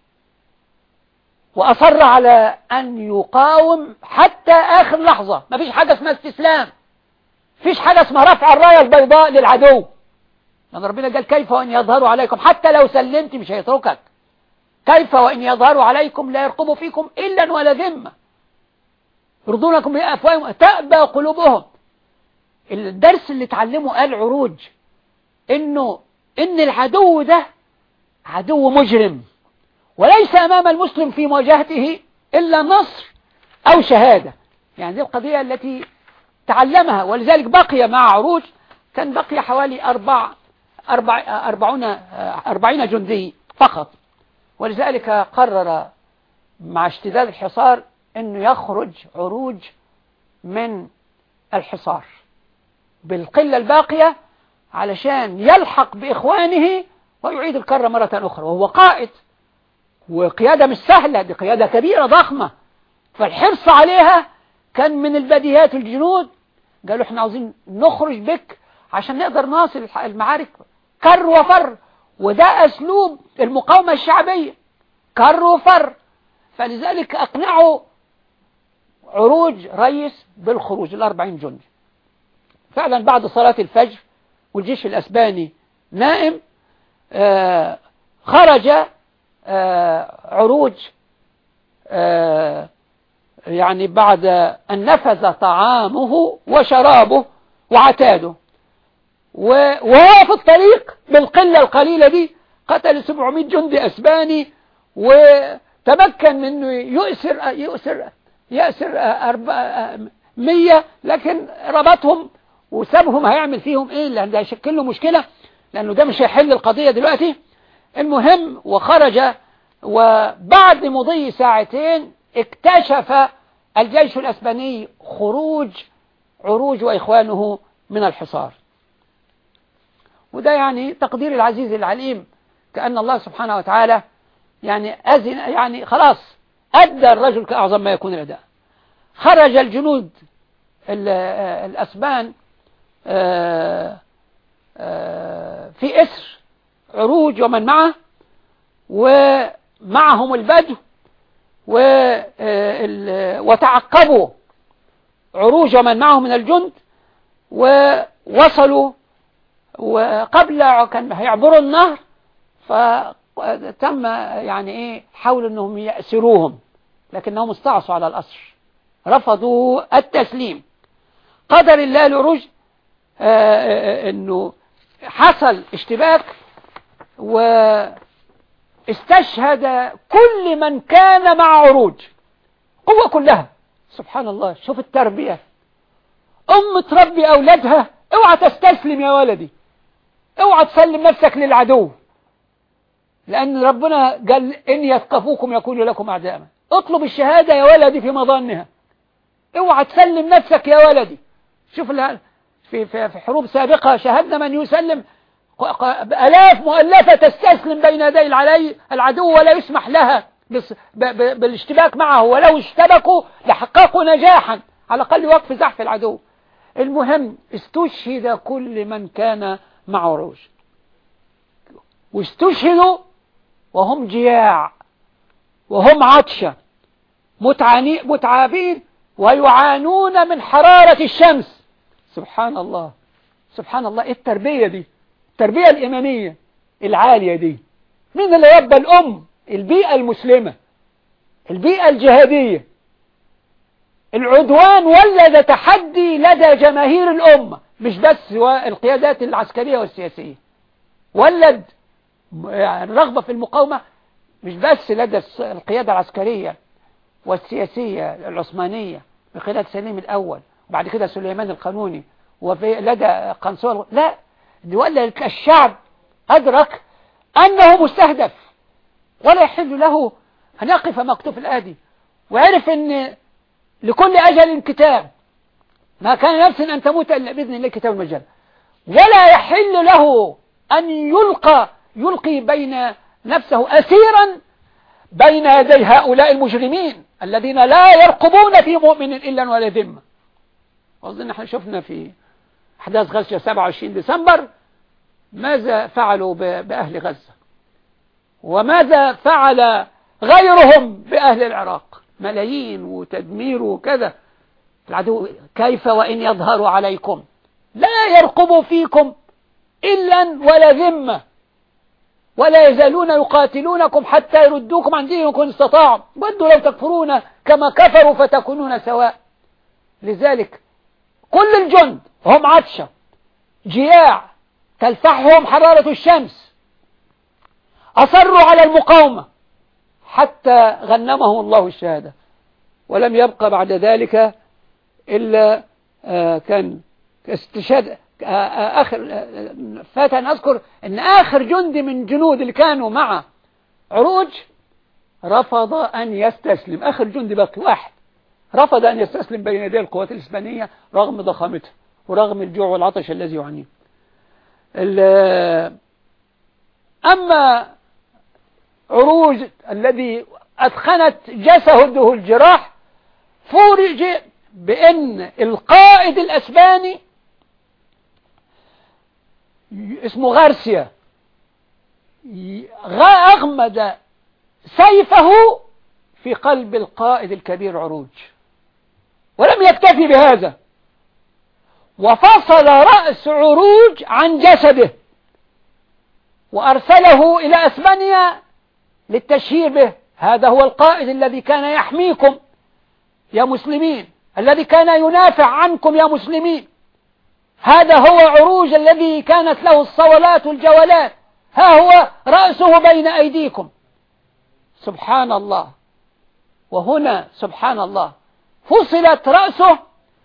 وأصر على أن يقاوم حتى آخر لحظة. ما فيش حاجة اسمها استسلام، فيش حاجة اسمها رفع الراية البيضاء للعدو، لأن ربنا قال كيف وإن يظهروا عليكم، حتى لو سلمت مش هيتركك، كيف وإن يظهروا عليكم لا يرقبوا فيكم إلا ولا ذمة، يرضونكم بأفواههم تأبى قلوبهم. الدرس اللي اتعلمه قال عروج إن العدو ده عدو مجرم، وليس أمام المسلم في مواجهته إلا نصر أو شهادة. يعني دي القضية التي تعلمها، ولذلك بقي مع عروج، كان بقي حوالي 40 جندي فقط، ولذلك قرر مع اشتداد الحصار أنه يخرج عروج من الحصار بالقلة الباقية علشان يلحق بإخوانه ويعيد الكرة مرة أخرى. وهو قائد، وقيادة مش سهلة، دي قيادة كبيرة ضخمة، فالحرص عليها كان من البديهيات. الجنود قالوا احنا عاوزين نخرج بك عشان نقدر نواصل المعارك كر وفر، وده أسلوب المقاومة الشعبية، كر وفر. فلذلك أقنعوا عروج رئيس بالخروج 40 جندي. فعلا بعد صلاة الفجر والجيش الأسباني نائم، خرج عروج يعني بعد أن نفذ طعامه وشرابه وعتاده، وهو في الطريق بالقلة القليلة دي قتل 700 جندي أسباني، وتمكن منه يأسر 100، لكن ربطهم وسابهم. هيعمل فيهم ايه؟ لأن ده هيشكل له مشكلة، لأنه ده مش هيحل القضية دلوقتي. المهم وخرج، وبعد مضي ساعتين اكتشف الجيش الأسباني خروج عروج وإخوانه من الحصار. وده يعني تقدير العزيز العليم، كأن الله سبحانه وتعالى يعني أذن، يعني خلاص أدى الرجل كأعظم ما يكون الأداء. خرج الجنود الأسبان في إسر عروج ومن معه، ومعهم البدو، وتعقبوا عروج ومن معه من الجند، ووصلوا، وقبل كان هيعبروا النهر فتم يعني ايه حاولوا انهم يأسروهم، لكنهم استعصوا على الأسر، رفضوا التسليم. قدر الله العروج انه حصل اشتباك، واستشهد كل من كان مع عروج، قوة كلها. سبحان الله، شوف التربية، تربي أولادها اوعى تستسلم يا ولدي، اوعى تسلم نفسك للعدو، لأن ربنا قال إن يثقفوكم يكونوا لكم أعداء. اطلب الشهادة يا ولدي في مظانها، اوعى تسلم نفسك يا ولدي. شوف في حروب سابقة شاهدنا من يسلم آلاف مؤلفة تستسلم بين يدي العدو ولا يسمح لها بالاشتباك معه، ولو اشتبكوا لحققوا نجاحا على الأقل وقف زحف العدو. المهم استشهد كل من كان مع عروج، واستشهدوا وهم جياع وهم عطشة متعابين ويعانون من حرارة الشمس. سبحان الله، سبحان الله، ايه التربية دي؟ التربية الإيمانية العالية دي؟ مين اللي ربى الأم؟ البيئة المسلمة، البيئة الجهادية. العدوان ولد تحدي لدى جماهير الأمة، مش بس القيادات العسكرية والسياسية، ولد الرغبة في المقاومة مش بس لدى القيادة العسكرية والسياسية العثمانية بقيادة سليم الأول وبعد كده سليمان القانوني وفي لدى قنصوة، لا، ولد الشعب أدرك أنه مستهدف ولا يحل له أن يقف مكتوف الآدي، وعرف أن لكل أجل كتاب، ما كان نفس أن تموت إلا بإذن الله كتاب المجال، ولا يحل له أن يلقي بين نفسه أسيرا بين يدي هؤلاء المجرمين الذين لا يرقبون في مؤمن إلا ولا ذمة. أظن احنا شفنا في أحداث غزة 27 ديسمبر ماذا فعلوا بأهل غزة، وماذا فعل غيرهم بأهل العراق، ملايين وتدمير وكذا. العدو كيف وإن يظهروا عليكم لا يرقبوا فيكم إلا ولا ذمة، ولا يزالون يقاتلونكم حتى يردوكم عن دينكم إن استطاعوا، ودوا لو تكفرون كما كفروا فتكونون سواء. لذلك كل الجند هم عطشة جياع تلفحهم حرارة الشمس، أصروا على المقاومة حتى غنمهم الله الشهادة، ولم يبقى بعد ذلك إلا كان استشهاد. فات أن أذكر أن آخر جندي من جنود اللي كانوا مع عروج رفض أن يستسلم، آخر جندي باقي واحد رفض أن يستسلم بين يدي القوات الإسبانية رغم ضخامتها ورغم الجوع والعطش الذي يعانيه. أما عروج الذي أثخنت جسده الجراح فورج بأن القائد الأسباني اسمه غارسيا أغمد سيفه في قلب القائد الكبير عروج، ولم يكتفي بهذا، وفصل رأس عروج عن جسده وأرسله إلى أسبانيا للتشهير به. هذا هو القائد الذي كان يحميكم يا مسلمين، الذي كان ينافع عنكم يا مسلمين. هذا هو عروج الذي كانت له الصولات والجولات، ها هو رأسه بين أيديكم. سبحان الله. وهنا سبحان الله فصلت رأسه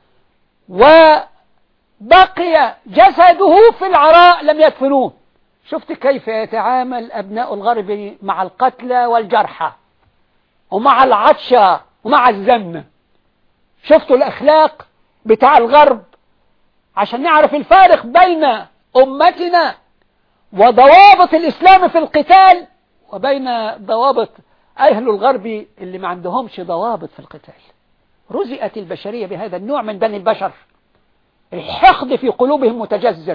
وبقي جسده في العراء لم يدفنوه. شفت كيف يتعامل أبناء الغرب مع القتلى والجرحى ومع العطشة ومع الزمن. شفتوا الأخلاق بتاع الغرب عشان نعرف الفارق بين أمتنا وضوابط الإسلام في القتال وبين ضوابط أهل الغرب اللي ما عندهمش ضوابط في القتال. رزئت البشرية بهذا النوع من بني البشر، الحقد في قلوبهم متجذر،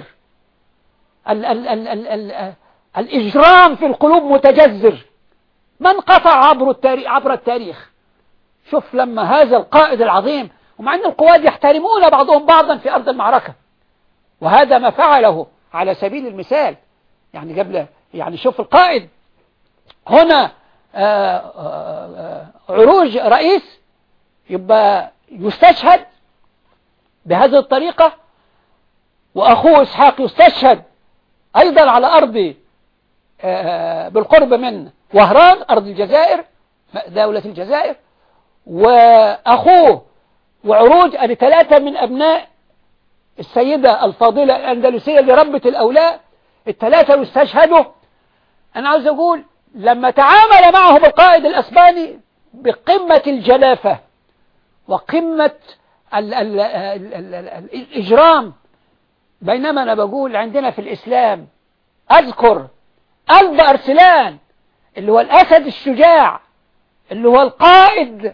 الإجرام في القلوب متجذر، من قطع عبر التاريخ. شوف لما هذا القائد العظيم، ومع أن القواد يحترمون بعضهم بعضا في أرض المعركة، وهذا ما فعله على سبيل المثال. يعني يعني شوف القائد هنا عروج رئيس يبقى يستشهد بهذه الطريقة، وأخوه إسحاق يستشهد أيضا على أرض بالقرب من وهران أرض الجزائر دولة الجزائر، وأخوه وعروج أدي 3 من أبناء السيدة الفاضلة الأندلسية اللي ربت الأولاد، ال3 يستشهدوا. أنا عاوز أقول لما تعامل معهم القائد الأسباني بقمة الجلافة وقمة الإجرام، بينما أنا بقول عندنا في الإسلام أذكر قلب أرسلان اللي هو الأسد الشجاع اللي هو القائد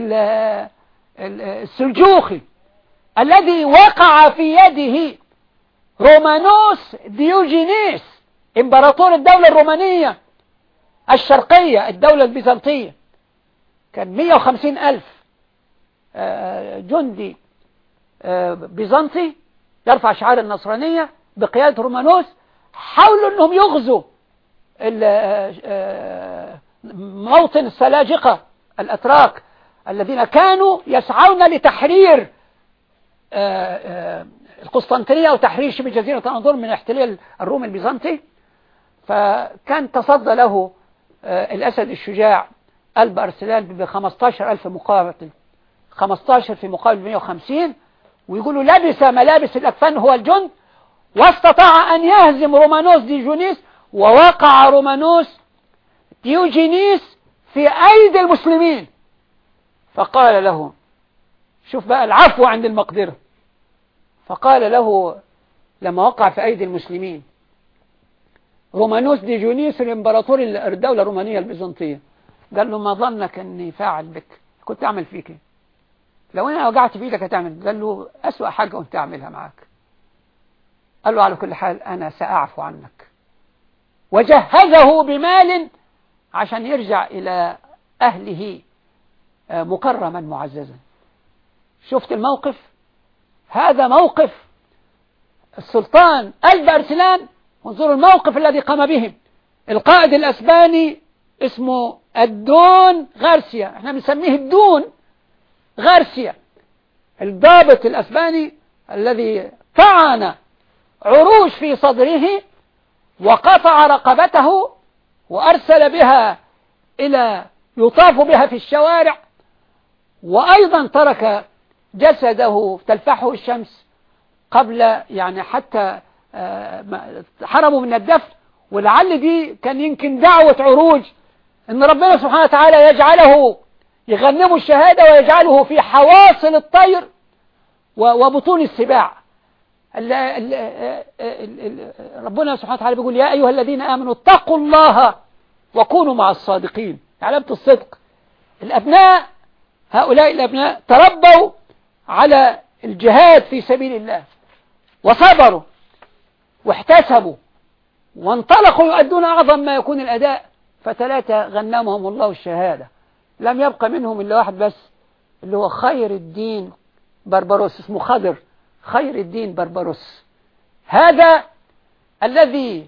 السلجوقي الذي وقع في يده رومانوس ديوجينيس إمبراطور الدولة الرومانية الشرقية الدولة البيزنطية. كان 150,000 جندي بيزنطي يرفع شعار النصرانية بقيادة رومانوس حاولوا أنهم يغزوا موطن السلاجقة الأتراك الذين كانوا يسعون لتحرير القسطنطينية أو تحرير شبه جزيرة الأناضول من احتلال الروم البيزنطي. فكان تصدى له الأسد الشجاع قلب أرسلان ب15,000 مقاتل، 15 في مقابل 150، ويقولوا لبس ملابس الأكفان هو الجند، واستطاع أن يهزم رومانوس ديجونيس، ووقع رومانوس ديوجينيس في أيدي المسلمين. فقال له، شوف بقى العفو عند المقدرة، فقال له لما وقع في أيدي المسلمين رومانوس ديجونيس الإمبراطور الدولة الرومانية البيزنطية، قال له ما ظنك أني فاعل بك، كنت أعمل فيك إيه؟ لو أنا وقعت في إيدك هتعمل. قال له أسوأ حاجة كنت أعملها معك. قال له على كل حال أنا سأعفو عنك، وجهزه بمال عشان يرجع إلى أهله مكرما معززا. شفت الموقف؟ هذا موقف السلطان قلب أرسلان. وانظروا الموقف الذي قام به القائد الأسباني اسمه الدون غارسيا، احنا بنسميه الدون غارسيا، الضابط الأسباني الذي طعن عروش في صدره وقطع رقبته وأرسل بها إلى يطاف بها في الشوارع، وأيضا ترك جسده تلفحه الشمس قبل يعني حتى حرموا من الدفن. ولعل دي كان يمكن دعوة عروج ان ربنا سبحانه وتعالى يجعله يغنمه الشهادة ويجعله في حواصل الطير وبطون السباع. ربنا سبحانه وتعالى بيقول يا أيها الذين آمنوا اتقوا الله وكونوا مع الصادقين. علامة الصدق الأبناء، هؤلاء الأبناء تربوا على الجهاد في سبيل الله وصبروا واحتسبوا وانطلقوا يؤدون أعظم ما يكون الأداء، فتلاتة غنمهم الله الشهادة. لم يبقى منهم إلا واحد بس اللي هو خير الدين بربروس، اسمه خضر خير الدين بربروس. هذا الذي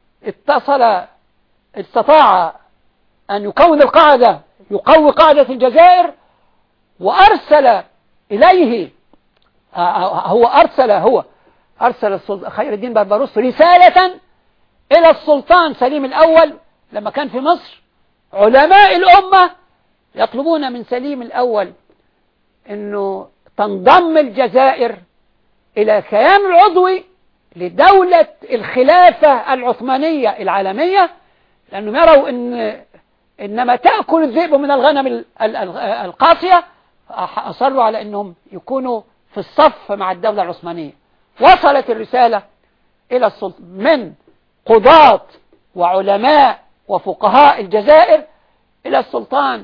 استطاع أن يكون القاعدة، يقوي قاعدة الجزائر، وأرسل إليه أرسل خير الدين بربروس رسالة إلى السلطان سليم الأول لما كان في مصر. علماء الأمة يطلبون من سليم الأول أنه تنضم الجزائر إلى كيان العضوي لدولة الخلافة العثمانية العالمية، لأنهم يروا إنما تأكل الذئب من الغنم القاسية. أصروا على أنهم يكونوا في الصف مع الدولة العثمانية. وصلت الرسالة إلى السلطان من قضاة وعلماء وفقهاء الجزائر إلى السلطان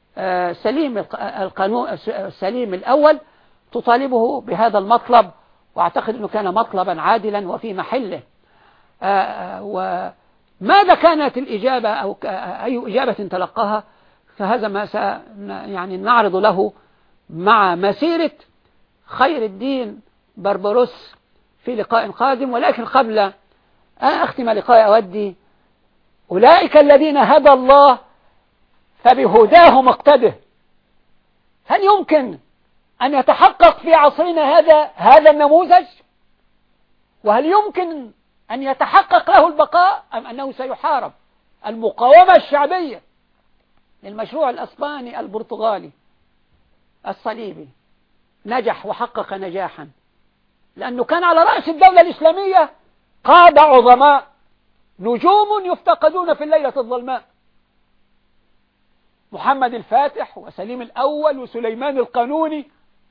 سليم الأول، تطالبه بهذا المطلب، وأعتقد أنه كان مطلبا عادلا وفي محله. وماذا كانت الإجابة أو أي إجابة تلقاها؟ فهذا ما يعني نعرض له مع مسيرة خير الدين بربروس في لقاء قادم. ولكن قبل أن أختم لقاء أودي أولئك الذين هدى الله فبهداه مقتده. هل يمكن أن يتحقق في عصرنا هذا النموذج؟ وهل يمكن أن يتحقق له البقاء أم أنه سيحارب؟ المقاومة الشعبية للمشروع الأسباني البرتغالي الصليبي نجح وحقق نجاحا، لأنه كان على رأس الدولة الإسلامية قادة عظماء، نجوم يفتقدون في الليلة الظلماء، محمد الفاتح وسليم الأول وسليمان القانوني،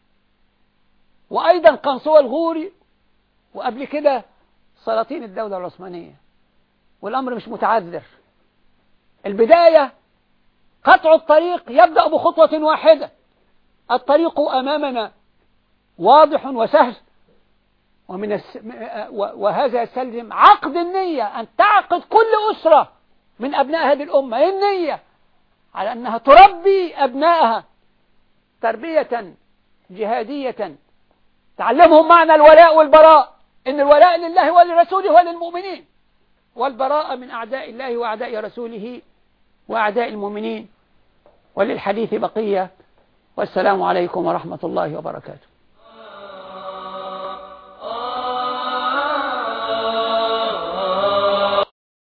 وأيضا قنصوة الغوري، وقبل كده سلاطين الدولة العثمانية. والأمر مش متعذر. البداية قطع الطريق يبدأ بخطوة واحدة. الطريق أمامنا واضح وسهل، وهذا يستلزم عقد النية، أن تعقد كل أسرة من أبناء هذه الأمة النية على أنها تربي أبنائها تربية جهادية تعلمهم معنى الولاء والبراء، إن الولاء لله ولرسوله وللمؤمنين، والبراءة من أعداء الله وأعداء رسوله وأعداء المؤمنين. وللحديث بقية، والسلام عليكم ورحمة الله وبركاته.